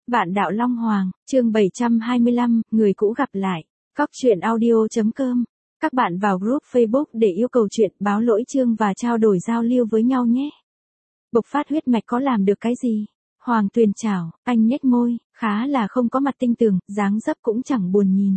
Vạn Đạo Long Hoàng, chương 725, người cũ gặp lại. Cóc truyện audio.com. Các bạn vào group Facebook để yêu cầu chuyện, báo lỗi chương và trao đổi giao lưu với nhau nhé. Bộc phát huyết mạch có làm được cái gì? Hoàng Tuyền chào, anh nhếch môi, khá là không có mặt tinh tường, dáng dấp cũng chẳng buồn nhìn.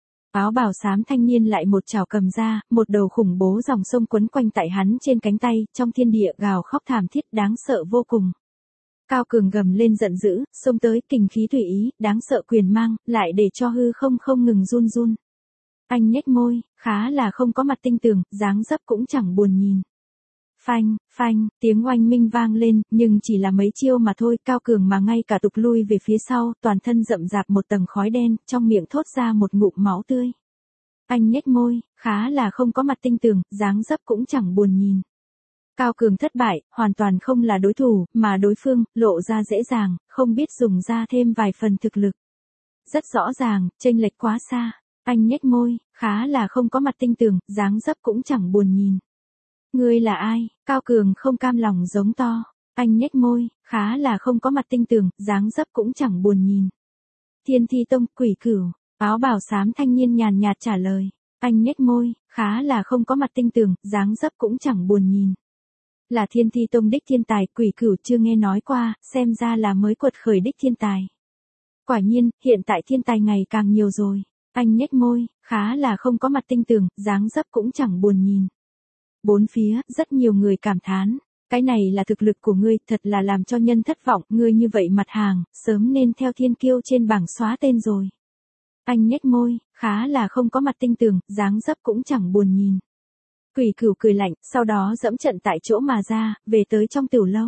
Áo bào xám thanh niên lại một chảo cầm ra, một đầu khủng bố dòng sông quấn quanh tại hắn trên cánh tay, trong thiên địa gào khóc thảm thiết đáng sợ vô cùng. Cao Cường gầm lên giận dữ, xông tới, kình khí tùy ý, đáng sợ quyền mang, lại để cho hư không ngừng run run. Anh nhếch môi, khá là không có mặt tinh tường, dáng dấp cũng chẳng buồn nhìn. Phanh, phanh, tiếng oanh minh vang lên, nhưng chỉ là mấy chiêu mà thôi, Cao Cường mà ngay cả tục lui về phía sau, toàn thân rậm rạp một tầng khói đen, trong miệng thốt ra một ngụm máu tươi. Anh nhếch môi, khá là không có mặt tinh tường, dáng dấp cũng chẳng buồn nhìn. Cao Cường thất bại, hoàn toàn không là đối thủ, mà đối phương, lộ ra dễ dàng, không biết dùng ra thêm vài phần thực lực. Rất rõ ràng, chênh lệch quá xa. Anh nhếch môi, khá là không có mặt tinh tường, dáng dấp cũng chẳng buồn nhìn. Ngươi là ai? Cao Cường không cam lòng giống to. Anh nhếch môi, khá là không có mặt tinh tường, dáng dấp cũng chẳng buồn nhìn. Thiên Thi Tông, Quỷ Cửu, áo bào xám thanh niên nhàn nhạt trả lời. Anh nhếch môi, khá là không có mặt tinh tường, dáng dấp cũng chẳng buồn nhìn. Là Thiên Thi Tông đích thiên tài, Quỷ Cửu chưa nghe nói qua, xem ra là mới quật khởi đích thiên tài. Quả nhiên, hiện tại thiên tài ngày càng nhiều rồi. Anh nhếch môi, khá là không có mặt tinh tường, dáng dấp cũng chẳng buồn nhìn. Bốn phía, rất nhiều người cảm thán. Cái này là thực lực của ngươi, thật là làm cho nhân thất vọng, ngươi như vậy mặt hàng, sớm nên theo thiên kiêu trên bảng xóa tên rồi. Anh nhếch môi, khá là không có mặt tinh tường, dáng dấp cũng chẳng buồn nhìn. Quỷ Cửu cười lạnh, sau đó dẫm trận tại chỗ mà ra, về tới trong tiểu lâu.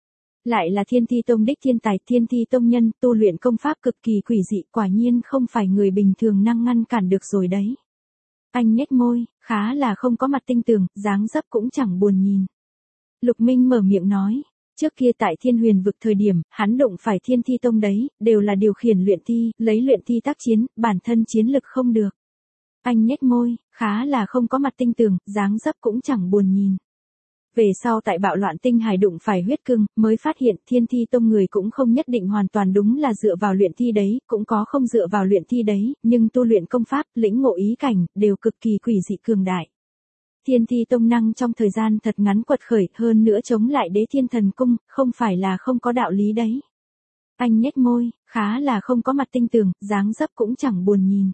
Lại là Thiên Thi Tông đích thiên tài, Thiên Thi Tông nhân, tu luyện công pháp cực kỳ quỷ dị, quả nhiên không phải người bình thường năng ngăn cản được rồi đấy. Anh nhếch môi, khá là không có mặt tinh tường, dáng dấp cũng chẳng buồn nhìn. Lục Minh mở miệng nói, trước kia tại Thiên Huyền vực thời điểm, hắn đụng phải Thiên Thi Tông đấy, đều là điều khiển luyện thi, lấy luyện thi tác chiến, bản thân chiến lực không được. Anh nhếch môi, khá là không có mặt tinh tường, dáng dấp cũng chẳng buồn nhìn. Về sau tại bạo loạn tinh hải đụng phải huyết cưng, mới phát hiện Thiên Thi Tông người cũng không nhất định hoàn toàn đúng là dựa vào luyện thi đấy, cũng có không dựa vào luyện thi đấy, nhưng tu luyện công pháp, lĩnh ngộ ý cảnh, đều cực kỳ quỷ dị cường đại. Thiên Thi Tông năng trong thời gian thật ngắn quật khởi, hơn nữa chống lại Đế Thiên Thần Cung, không phải là không có đạo lý đấy. Anh nhếch môi, khá là không có mặt tinh tường, dáng dấp cũng chẳng buồn nhìn.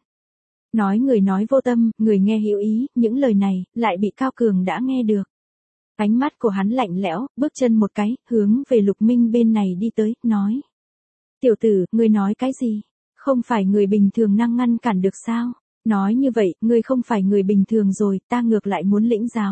Nói người nói vô tâm, người nghe hiểu ý, những lời này, lại bị Cao Cường đã nghe được. Ánh mắt của hắn lạnh lẽo, bước chân một cái, hướng về Lục Minh bên này đi tới, nói. Tiểu tử, ngươi nói cái gì? Không phải người bình thường năng ngăn cản được sao? Nói như vậy, ngươi không phải người bình thường rồi, ta ngược lại muốn lĩnh giáo.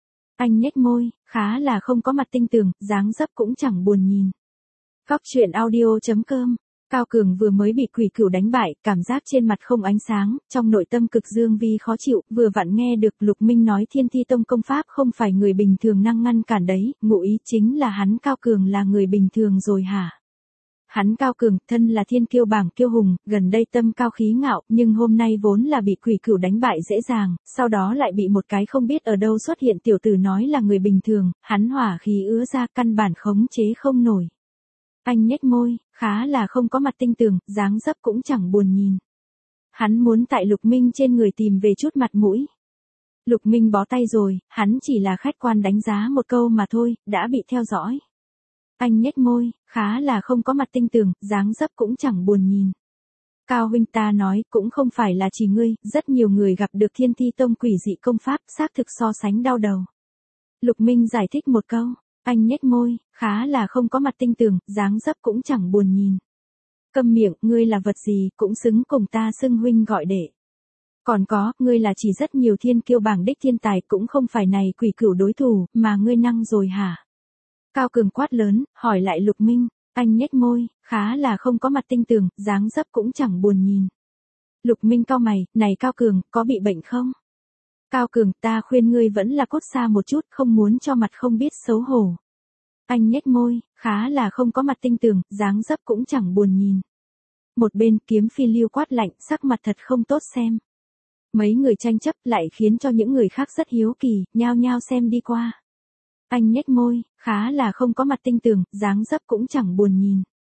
Anh nhếch môi, khá là không có mặt tinh tường, dáng dấp cũng chẳng buồn nhìn. Cóc truyện audio.com. Cao Cường vừa mới bị Quỷ Cửu đánh bại, cảm giác trên mặt không ánh sáng, trong nội tâm cực dương vi khó chịu, vừa vặn nghe được Lục Minh nói Thiên Thi Tông công pháp không phải người bình thường năng ngăn cản đấy, ngụ ý chính là hắn Cao Cường là người bình thường rồi hả? Hắn Cao Cường, thân là thiên kiêu bảng kiêu hùng, gần đây tâm cao khí ngạo, nhưng hôm nay vốn là bị Quỷ Cửu đánh bại dễ dàng, sau đó lại bị một cái không biết ở đâu xuất hiện tiểu tử nói là người bình thường, hắn hỏa khí ứa ra căn bản khống chế không nổi. Anh nhếch môi, khá là không có mặt tinh tường, dáng dấp cũng chẳng buồn nhìn. Hắn muốn tại Lục Minh trên người tìm về chút mặt mũi. Lục Minh bó tay rồi, hắn chỉ là khách quan đánh giá một câu mà thôi, đã bị theo dõi. Anh nhếch môi, khá là không có mặt tinh tường, dáng dấp cũng chẳng buồn nhìn. Cao huynh ta nói, cũng không phải là chỉ ngươi, rất nhiều người gặp được Thiên Thi Tông quỷ dị công pháp, xác thực so sánh đau đầu. Lục Minh giải thích một câu. Anh nhếch môi, khá là không có mặt tinh tường, dáng dấp cũng chẳng buồn nhìn. Câm miệng, ngươi là vật gì, cũng xứng cùng ta xưng huynh gọi đệ. Còn có, ngươi là chỉ rất nhiều thiên kiêu bảng đích thiên tài, cũng không phải này Quỷ Cửu đối thủ, mà ngươi năng rồi hả? Cao Cường quát lớn, hỏi lại Lục Minh, anh nhếch môi, khá là không có mặt tinh tường, dáng dấp cũng chẳng buồn nhìn. Lục Minh cau mày, này Cao Cường, có bị bệnh không? Cao Cường, ta khuyên ngươi vẫn là cút xa một chút, không muốn cho mặt không biết xấu hổ. Anh nhếch môi, khá là không có mặt tinh tường, dáng dấp cũng chẳng buồn nhìn. Một bên Kiếm Phi Lưu quát lạnh, sắc mặt thật không tốt xem. Mấy người tranh chấp lại khiến cho những người khác rất hiếu kỳ, nhao nhao xem đi qua. Anh nhếch môi, khá là không có mặt tinh tường, dáng dấp cũng chẳng buồn nhìn.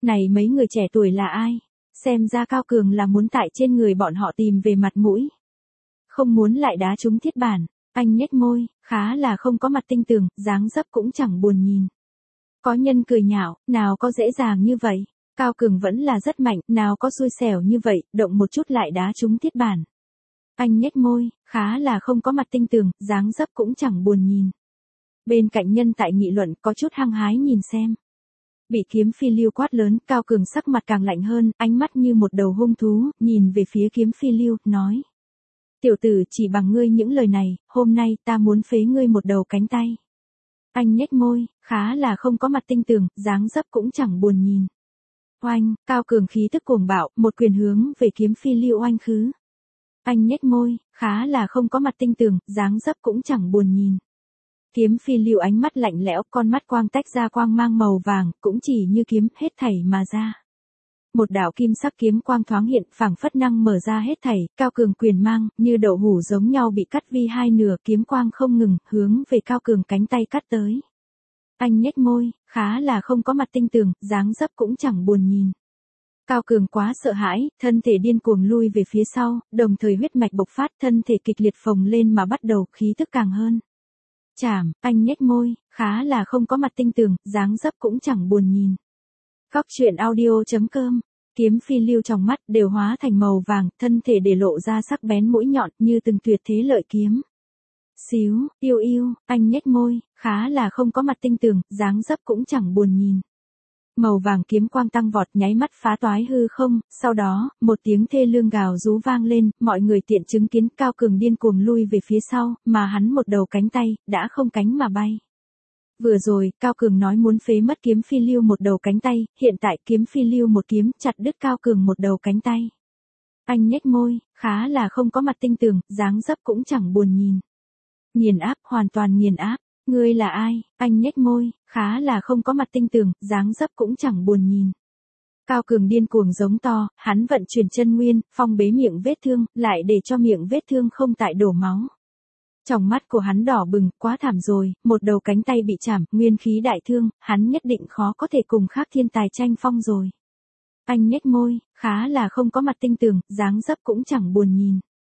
Này mấy người trẻ tuổi là ai? Xem ra Cao Cường là muốn tại trên người bọn họ tìm về mặt mũi. Không muốn lại đá trúng thiết bản. Anh nhếch môi, khá là không có mặt tinh tường, dáng dấp cũng chẳng buồn nhìn. Có nhân cười nhạo, nào có dễ dàng như vậy. Cao Cường vẫn là rất mạnh, nào có xui xẻo như vậy, động một chút lại đá trúng thiết bản. Anh nhếch môi, khá là không có mặt tinh tường, dáng dấp cũng chẳng buồn nhìn. Bên cạnh nhân tại nghị luận có chút hăng hái nhìn xem. Bị kiếm phi lưu quát lớn, Cao Cường sắc mặt càng lạnh hơn, ánh mắt như một đầu hung thú, nhìn về phía kiếm phi lưu, nói. Tiểu tử, chỉ bằng ngươi những lời này, hôm nay ta muốn phế ngươi một đầu cánh tay. Anh nhếch môi, khá là không có mặt tinh tường, dáng dấp cũng chẳng buồn nhìn. Oanh, Cao Cường khí tức cuồng bạo, một quyền hướng về kiếm phi lưu oanh khứ. Anh nhếch môi, khá là không có mặt tinh tường, dáng dấp cũng chẳng buồn nhìn. Kiếm phi lưu ánh mắt lạnh lẽo, con mắt quang tách ra quang mang màu vàng, cũng chỉ như kiếm, hết thảy mà ra. Một đạo kim sắc kiếm quang thoáng hiện, phảng phất năng mở ra hết thảy, Cao Cường quyền mang, như đậu hũ giống nhau bị cắt vi hai nửa, kiếm quang không ngừng, hướng về Cao Cường cánh tay cắt tới. Anh nhếch môi, khá là không có mặt tinh tường, dáng dấp cũng chẳng buồn nhìn. Cao Cường quá sợ hãi, thân thể điên cuồng lui về phía sau, đồng thời huyết mạch bộc phát, thân thể kịch liệt phồng lên mà bắt đầu khí tức càng hơn. Chảm, anh nhếch môi, khá là không có mặt tinh tường, dáng dấp cũng chẳng buồn nhìn. Góc truyện audio.com, kiếm phi lưu trong mắt đều hóa thành màu vàng, thân thể để lộ ra sắc bén mũi nhọn như từng tuyệt thế lợi kiếm. Xíu, yêu yêu, anh nhếch môi, khá là không có mặt tinh tường, dáng dấp cũng chẳng buồn nhìn. Màu vàng kiếm quang tăng vọt nháy mắt phá toái hư không, sau đó, một tiếng thê lương gào rú vang lên, mọi người tiện chứng kiến Cao Cường điên cuồng lui về phía sau, mà hắn một đầu cánh tay, đã không cánh mà bay. Vừa rồi, Cao Cường nói muốn phế mất kiếm phi lưu một đầu cánh tay, hiện tại kiếm phi lưu một kiếm chặt đứt Cao Cường một đầu cánh tay. Anh nhếch môi, khá là không có mặt tinh tường, dáng dấp cũng chẳng buồn nhìn. Nghiền áp, hoàn toàn nghiền áp. Ngươi là ai? Anh nhếch môi, khá là không có mặt tinh tường, dáng dấp cũng chẳng buồn nhìn. Cao Cường điên cuồng giống to, hắn vận chuyển chân nguyên, phong bế miệng vết thương, lại để cho miệng vết thương không tại đổ máu. Trong mắt của hắn đỏ bừng, quá thảm rồi, một đầu cánh tay bị chảm, nguyên khí đại thương, hắn nhất định khó có thể cùng khác thiên tài tranh phong rồi. Anh nhếch môi, khá là không có mặt tinh tường, dáng dấp cũng chẳng buồn nhìn.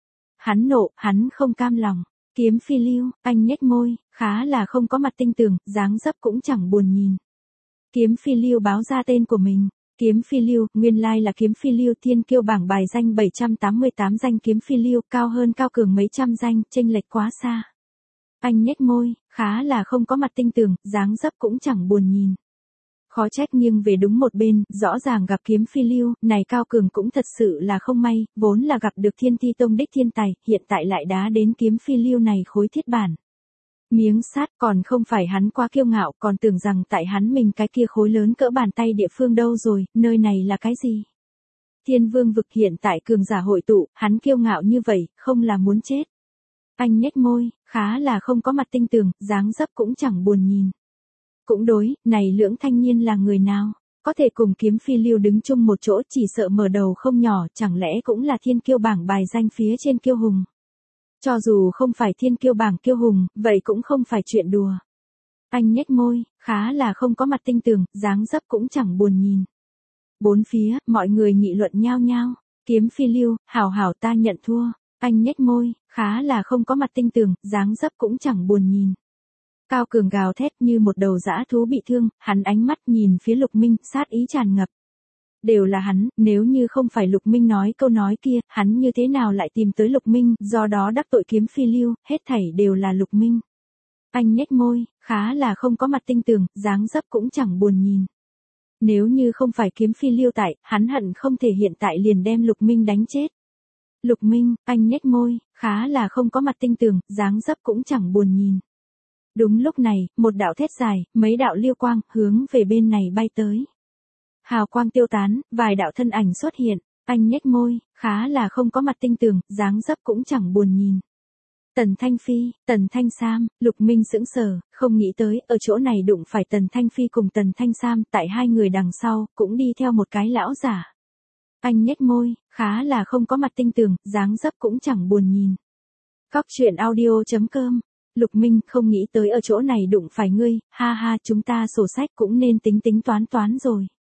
Hắn nộ, hắn không cam lòng. Kiếm phi lưu, anh nhếch môi, khá là không có mặt tinh tường, dáng dấp cũng chẳng buồn nhìn. Kiếm phi lưu báo ra tên của mình. Kiếm phi lưu, nguyên lai là kiếm phi lưu thiên kiêu bảng bài danh 788 danh kiếm phi lưu, cao hơn Cao Cường mấy trăm danh, chênh lệch quá xa. Anh nhếch môi, khá là không có mặt tinh tường, dáng dấp cũng chẳng buồn nhìn. Khó trách nhưng về đúng một bên, rõ ràng gặp kiếm phi lưu, này Cao Cường cũng thật sự là không may, vốn là gặp được thiên thi tông đích thiên tài, hiện tại lại đá đến kiếm phi lưu này khối thiết bản. Miếng sát còn không phải hắn quá kiêu ngạo, còn tưởng rằng tại hắn mình cái kia khối lớn cỡ bàn tay địa phương đâu rồi, nơi này là cái gì? Thiên vương vực hiện tại cường giả hội tụ, hắn kiêu ngạo như vậy, không là muốn chết. Anh nhếch môi, khá là không có mặt tinh tường, dáng dấp cũng chẳng buồn nhìn. Cũng đối, này lưỡng thanh niên là người nào? Có thể cùng kiếm phi lưu đứng chung một chỗ chỉ sợ mở đầu không nhỏ, chẳng lẽ cũng là thiên kiêu bảng bài danh phía trên kiêu hùng. Cho dù không phải thiên kiêu bảng kiêu hùng, vậy cũng không phải chuyện đùa. Anh nhếch môi, khá là không có mặt tinh tường, dáng dấp cũng chẳng buồn nhìn. Bốn phía, mọi người nghị luận nhao nhao. Kiếm phi lưu, hảo hảo ta nhận thua. Anh nhếch môi, khá là không có mặt tinh tường, dáng dấp cũng chẳng buồn nhìn. Cao Cường gào thét như một đầu dã thú bị thương, hắn ánh mắt nhìn phía Lục Minh, sát ý tràn ngập. Đều là hắn, nếu như không phải Lục Minh nói câu nói kia, hắn như thế nào lại tìm tới Lục Minh, do đó đắc tội kiếm phi lưu, hết thảy đều là Lục Minh. Anh nhếch môi, khá là không có mặt tinh tường, dáng dấp cũng chẳng buồn nhìn. Nếu như không phải kiếm phi lưu tại, hắn hận không thể hiện tại liền đem Lục Minh đánh chết. Lục Minh, anh nhếch môi, khá là không có mặt tinh tường, dáng dấp cũng chẳng buồn nhìn. Đúng lúc này, một đạo thét dài, mấy đạo liêu quang, hướng về bên này bay tới. Hào quang tiêu tán, vài đạo thân ảnh xuất hiện, anh nhếch môi, khá là không có mặt tinh tường, dáng dấp cũng chẳng buồn nhìn. Tần Thanh Phi, Tần Thanh Sam, Lục Minh sững sờ, không nghĩ tới, ở chỗ này đụng phải Tần Thanh Phi cùng Tần Thanh Sam, tại hai người đằng sau, cũng đi theo một cái lão giả. Anh nhếch môi, khá là không có mặt tinh tường, dáng dấp cũng chẳng buồn nhìn. Góc truyện audio.com, Lục Minh không nghĩ tới ở chỗ này đụng phải ngươi, ha ha chúng ta sổ sách cũng nên tính tính toán toán rồi.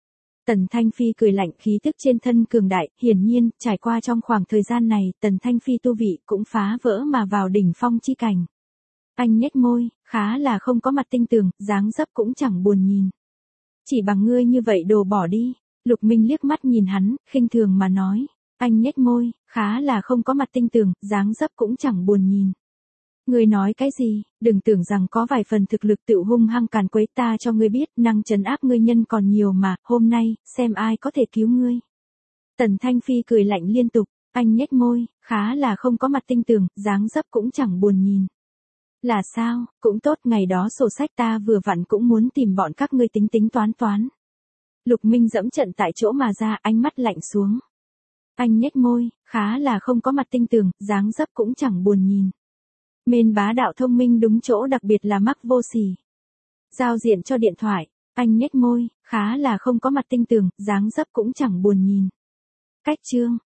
Tần Thanh Phi cười lạnh, khí tức trên thân cường đại, hiển nhiên, trải qua trong khoảng thời gian này, Tần Thanh Phi tu vị cũng phá vỡ mà vào đỉnh phong chi cảnh. Anh nhếch môi, khá là không có mặt tinh tường, dáng dấp cũng chẳng buồn nhìn. Chỉ bằng ngươi như vậy đồ bỏ đi. Lục Minh liếc mắt nhìn hắn, khinh thường mà nói. Anh nhếch môi, khá là không có mặt tinh tường, dáng dấp cũng chẳng buồn nhìn. Ngươi nói cái gì, đừng tưởng rằng có vài phần thực lực tự hung hăng càn quấy, ta cho ngươi biết, năng trấn áp ngươi nhân còn nhiều mà, hôm nay, xem ai có thể cứu ngươi. Tần Thanh Phi cười lạnh liên tục, anh nhếch môi, khá là không có mặt tinh tường, dáng dấp cũng chẳng buồn nhìn. Là sao, cũng tốt, ngày đó sổ sách ta vừa vặn cũng muốn tìm bọn các ngươi tính tính toán toán. Lục Minh dẫm trận tại chỗ mà ra, ánh mắt lạnh xuống. Anh nhếch môi, khá là không có mặt tinh tường, dáng dấp cũng chẳng buồn nhìn. Mên bá đạo thông minh đúng chỗ, đặc biệt là mắc vô sỉ. Giao diện cho điện thoại, anh nhếch môi, khá là không có mặt tinh tường, dáng dấp cũng chẳng buồn nhìn. Cách chương